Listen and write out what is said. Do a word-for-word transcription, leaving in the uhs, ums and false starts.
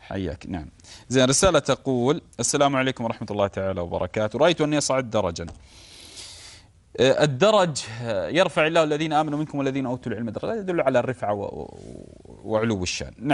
حياك. نعم. زين، رسالة تقول: السلام عليكم ورحمة الله تعالى وبركاته، رأيت أني أصعد درجا. الدرج يرفع الله الذين آمنوا منكم والذين أوتوا العلم درجات، يدل على الرفعة وعلو الشان. نعم.